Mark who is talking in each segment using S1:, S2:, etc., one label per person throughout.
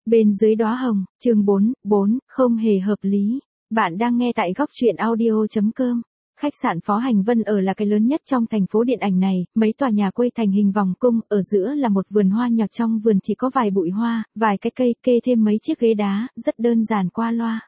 S1: Bên dưới đóa hồng, chương 4, không hề hợp lý. Bạn đang nghe tại góc truyện audio.com. Khách sạn Phó Hành Vân ở là cái lớn nhất trong thành phố điện ảnh này, mấy tòa nhà quây thành hình vòng cung, ở giữa là một vườn hoa nhỏ, trong vườn chỉ có vài bụi hoa, vài cái cây, kê thêm mấy chiếc ghế đá, rất đơn giản qua loa.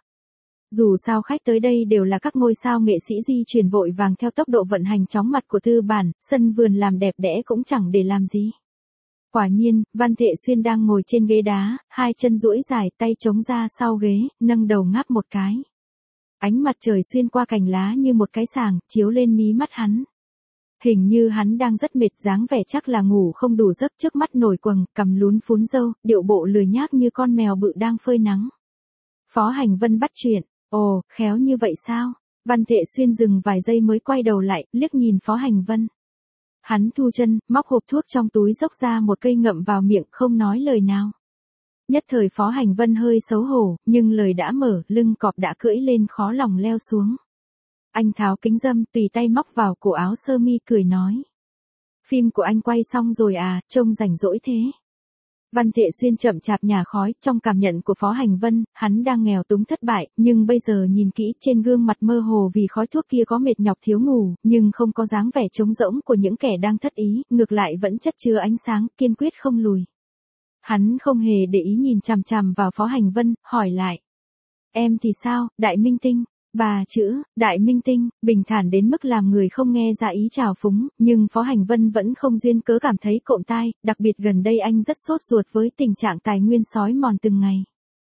S1: Dù sao khách tới đây đều là các ngôi sao nghệ sĩ di chuyển vội vàng theo tốc độ vận hành chóng mặt của tư bản, sân vườn làm đẹp đẽ cũng chẳng để làm gì. Quả nhiên, Văn Thệ Xuyên đang ngồi trên ghế đá, hai chân duỗi dài, tay chống ra sau ghế, nâng đầu ngáp một cái. Ánh mặt trời xuyên qua cành lá như một cái sàng, chiếu lên mí mắt hắn. Hình như hắn đang rất mệt, dáng vẻ chắc là ngủ không đủ giấc, trước mắt nổi quầng, cằm lún phún râu, điệu bộ lười nhác như con mèo bự đang phơi nắng. Phó Hành Vân bắt chuyện, ồ, khéo như vậy sao? Văn Thệ Xuyên dừng vài giây mới quay đầu lại, liếc nhìn Phó Hành Vân. Hắn thu chân, móc hộp thuốc trong túi dốc ra một cây ngậm vào miệng, không nói lời nào. Nhất thời Phó Hành Vân hơi xấu hổ, nhưng lời đã mở, lưng cọp đã cưỡi lên khó lòng leo xuống. Anh tháo kính râm, tùy tay móc vào cổ áo sơ mi, cười nói. Phim của anh quay xong rồi à, trông rảnh rỗi thế. Văn Thệ Xuyên chậm chạp nhả khói, trong cảm nhận của Phó Hành Vân, hắn đang nghèo túng thất bại, nhưng bây giờ nhìn kỹ, trên gương mặt mơ hồ vì khói thuốc kia có mệt nhọc thiếu ngủ, nhưng không có dáng vẻ trống rỗng của những kẻ đang thất ý, ngược lại vẫn chất chứa ánh sáng, kiên quyết không lùi. Hắn không hề để ý nhìn chằm chằm vào Phó Hành Vân, hỏi lại. Em thì sao, đại minh tinh? Bà chữ, đại minh tinh, bình thản đến mức làm người không nghe ra ý trào phúng, nhưng Phó Hành Vân vẫn không duyên cớ cảm thấy cộm tai, đặc biệt gần đây anh rất sốt ruột với tình trạng tài nguyên sói mòn từng ngày.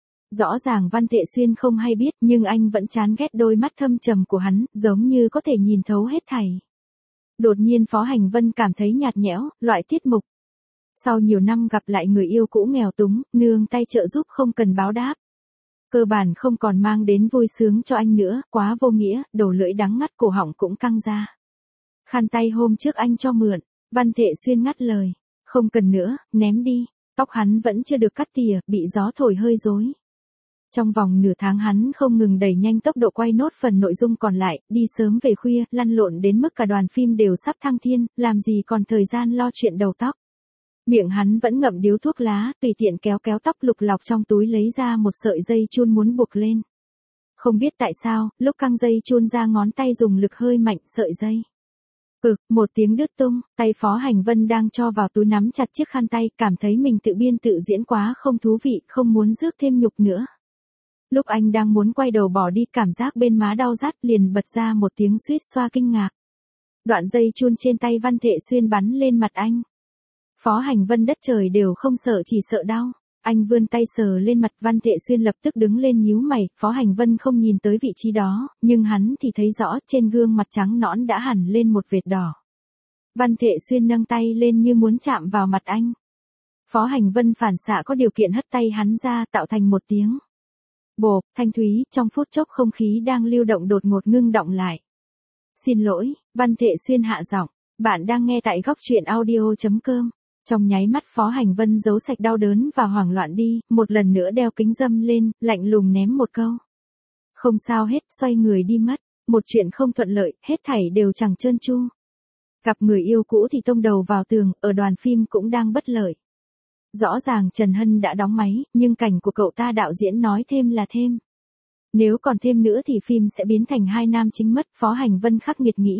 S1: Rõ ràng Văn Thệ Xuyên không hay biết, nhưng anh vẫn chán ghét đôi mắt thâm trầm của hắn, giống như có thể nhìn thấu hết thảy. Đột nhiên Phó Hành Vân cảm thấy nhạt nhẽo, loại tiết mục. Sau nhiều năm gặp lại người yêu cũ nghèo túng, nương tay trợ giúp không cần báo đáp. Cơ bản không còn mang đến vui sướng cho anh nữa, quá vô nghĩa, đầu lưỡi đắng ngắt, cổ họng cũng căng ra. Khăn tay hôm trước anh cho mượn, Văn Thệ Xuyên ngắt lời. Không cần nữa, ném đi. Tóc hắn vẫn chưa được cắt tỉa, bị gió thổi hơi rối. Trong vòng nửa tháng hắn không ngừng đẩy nhanh tốc độ quay nốt phần nội dung còn lại, đi sớm về khuya, lăn lộn đến mức cả đoàn phim đều sắp thăng thiên, làm gì còn thời gian lo chuyện đầu tóc. Miệng hắn vẫn ngậm điếu thuốc lá, tùy tiện kéo kéo tóc lục lọc trong túi lấy ra một sợi dây chun muốn buộc lên. Không biết tại sao, lúc căng dây chun ra ngón tay dùng lực hơi mạnh, sợi dây. Một tiếng đứt tung, tay Phó Hành Vân đang cho vào túi nắm chặt chiếc khăn tay, cảm thấy mình tự biên tự diễn quá không thú vị, không muốn rước thêm nhục nữa. Lúc anh đang muốn quay đầu bỏ đi, cảm giác bên má đau rát, liền bật ra một tiếng suýt xoa kinh ngạc. Đoạn dây chun trên tay Văn Thệ Xuyên bắn lên mặt anh. Phó Hành Vân đất trời đều không sợ, chỉ sợ đau. Anh vươn tay sờ lên mặt, Văn Thệ Xuyên lập tức đứng lên nhíu mày. Phó Hành Vân không nhìn tới vị trí đó, nhưng hắn thì thấy rõ trên gương mặt trắng nõn đã hẳn lên một vệt đỏ. Văn Thệ Xuyên nâng tay lên như muốn chạm vào mặt anh. Phó Hành Vân phản xạ có điều kiện hất tay hắn ra, tạo thành một tiếng bộp thanh thúy. Trong phút chốc không khí đang lưu động đột ngột ngưng động lại. Xin lỗi, Văn Thệ Xuyên hạ giọng. Bạn đang nghe tại góc truyện audio.com. Trong nháy mắt Phó Hành Vân giấu sạch đau đớn và hoảng loạn đi, một lần nữa đeo kính râm lên, lạnh lùng ném một câu. Không sao hết, xoay người đi mất. Một chuyện không thuận lợi, hết thảy đều chẳng trơn tru. Gặp người yêu cũ thì tông đầu vào tường, ở đoàn phim cũng đang bất lợi. Rõ ràng Trần Hân đã đóng máy, nhưng cảnh của cậu ta đạo diễn nói thêm là thêm. Nếu còn thêm nữa thì phim sẽ biến thành hai nam chính mất, Phó Hành Vân khắc nghiệt nghĩ.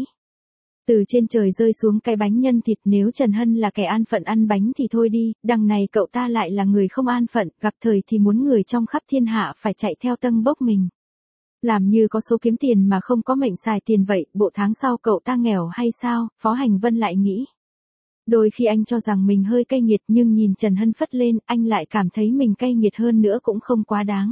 S1: Từ trên trời rơi xuống cái bánh nhân thịt, nếu Trần Hân là kẻ an phận ăn bánh thì thôi đi, đằng này cậu ta lại là người không an phận, gặp thời thì muốn người trong khắp thiên hạ phải chạy theo tâng bốc mình. Làm như có số kiếm tiền mà không có mệnh xài tiền vậy, bộ tháng sau cậu ta nghèo hay sao, Phó Hành Vân lại nghĩ. Đôi khi anh cho rằng mình hơi cay nghiệt, nhưng nhìn Trần Hân phất lên, anh lại cảm thấy mình cay nghiệt hơn nữa cũng không quá đáng.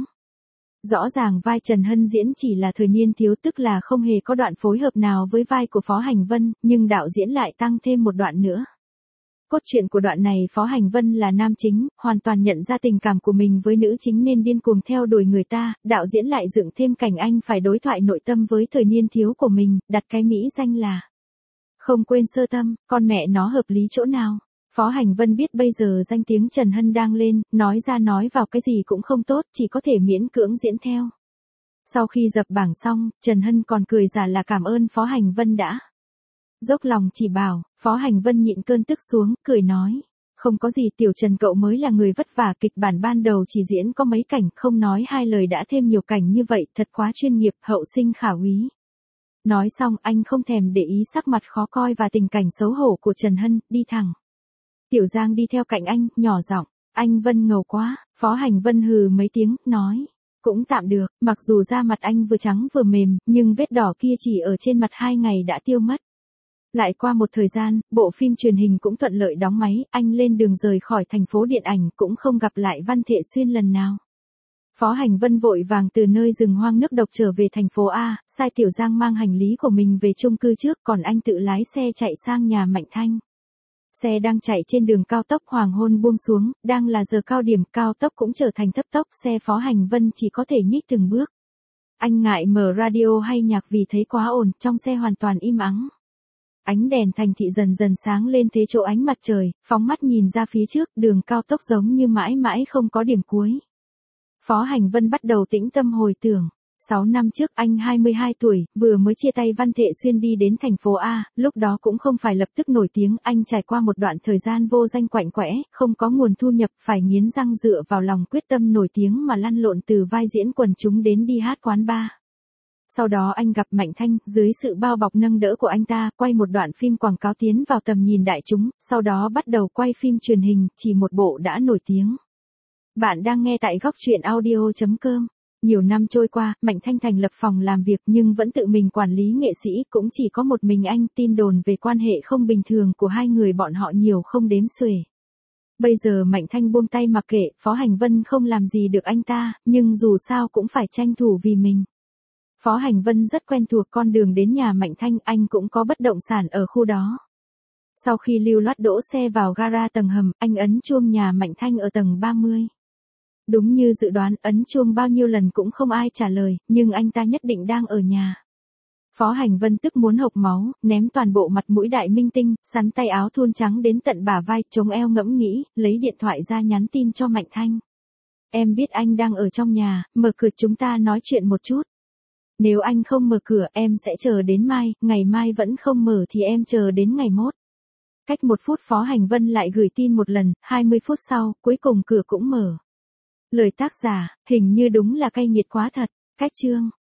S1: Rõ ràng vai Trần Hân diễn chỉ là thời niên thiếu, tức là không hề có đoạn phối hợp nào với vai của Phó Hành Vân, nhưng đạo diễn lại tăng thêm một đoạn nữa. Cốt truyện của đoạn này Phó Hành Vân là nam chính, hoàn toàn nhận ra tình cảm của mình với nữ chính nên điên cuồng theo đuổi người ta, đạo diễn lại dựng thêm cảnh anh phải đối thoại nội tâm với thời niên thiếu của mình, đặt cái mỹ danh là không quên sơ tâm, con mẹ nó hợp lý chỗ nào. Phó Hành Vân biết bây giờ danh tiếng Trần Hân đang lên, nói ra nói vào cái gì cũng không tốt, chỉ có thể miễn cưỡng diễn theo. Sau khi dập bảng xong, Trần Hân còn cười giả là cảm ơn Phó Hành Vân đã dốc lòng chỉ bảo. Phó Hành Vân nhịn cơn tức xuống, cười nói. Không có gì, Tiểu Trần cậu mới là người vất vả, kịch bản ban đầu chỉ diễn có mấy cảnh, không nói hai lời đã thêm nhiều cảnh như vậy, thật quá chuyên nghiệp, hậu sinh khả úy. Nói xong, anh không thèm để ý sắc mặt khó coi và tình cảnh xấu hổ của Trần Hân, đi thẳng. Tiểu Giang đi theo cạnh anh, nhỏ giọng, anh Vân ngầu quá. Phó Hành Vân hừ mấy tiếng, nói, cũng tạm được, mặc dù da mặt anh vừa trắng vừa mềm, nhưng vết đỏ kia chỉ ở trên mặt 2 ngày đã tiêu mất. Lại qua một thời gian, bộ phim truyền hình cũng thuận lợi đóng máy, anh lên đường rời khỏi thành phố điện ảnh, cũng không gặp lại Văn Thệ Xuyên lần nào. Phó Hành Vân vội vàng từ nơi rừng hoang nước độc trở về thành phố A, sai Tiểu Giang mang hành lý của mình về chung cư trước, còn anh tự lái xe chạy sang nhà Mạnh Thanh. Xe đang chạy trên đường cao tốc, hoàng hôn buông xuống, đang là giờ cao điểm, cao tốc cũng trở thành thấp tốc, xe Phó Hành Vân chỉ có thể nhích từng bước. Anh ngại mở radio hay nhạc vì thấy quá ồn, trong xe hoàn toàn im ắng. Ánh đèn thành thị dần dần sáng lên thế chỗ ánh mặt trời, phóng mắt nhìn ra phía trước, đường cao tốc giống như mãi mãi không có điểm cuối. Phó Hành Vân bắt đầu tĩnh tâm hồi tưởng. 6 năm trước anh 22 tuổi, vừa mới chia tay Văn Thệ Xuyên đi đến thành phố A, lúc đó cũng không phải lập tức nổi tiếng, anh trải qua một đoạn thời gian vô danh quạnh quẽ, không có nguồn thu nhập, phải nghiến răng dựa vào lòng quyết tâm nổi tiếng mà lăn lộn từ vai diễn quần chúng đến đi hát quán bar. Sau đó anh gặp Mạnh Thanh, dưới sự bao bọc nâng đỡ của anh ta, quay một đoạn phim quảng cáo tiến vào tầm nhìn đại chúng, sau đó bắt đầu quay phim truyền hình, chỉ một bộ đã nổi tiếng. Bạn đang nghe tại góc truyện audio.com. Nhiều năm trôi qua, Mạnh Thanh thành lập phòng làm việc nhưng vẫn tự mình quản lý nghệ sĩ, cũng chỉ có một mình anh, tin đồn về quan hệ không bình thường của hai người bọn họ nhiều không đếm xuể. Bây giờ Mạnh Thanh buông tay mặc kệ, Phó Hành Vân không làm gì được anh ta, nhưng dù sao cũng phải tranh thủ vì mình. Phó Hành Vân rất quen thuộc con đường đến nhà Mạnh Thanh, anh cũng có bất động sản ở khu đó. Sau khi lưu loát đỗ xe vào gara tầng hầm, anh ấn chuông nhà Mạnh Thanh ở tầng 30. Đúng như dự đoán, ấn chuông bao nhiêu lần cũng không ai trả lời, nhưng anh ta nhất định đang ở nhà. Phó Hành Vân tức muốn hộc máu, ném toàn bộ mặt mũi đại minh tinh, sắn tay áo thun trắng đến tận bả vai, chống eo ngẫm nghĩ, lấy điện thoại ra nhắn tin cho Mạnh Thanh. Em biết anh đang ở trong nhà, mở cửa chúng ta nói chuyện một chút. Nếu anh không mở cửa, em sẽ chờ đến mai, ngày mai vẫn không mở thì em chờ đến ngày mốt. Cách 1 phút Phó Hành Vân lại gửi tin một lần, 20 phút sau, cuối cùng cửa cũng mở. Lời tác giả, hình như đúng là cay nghiệt quá thật. Cách chương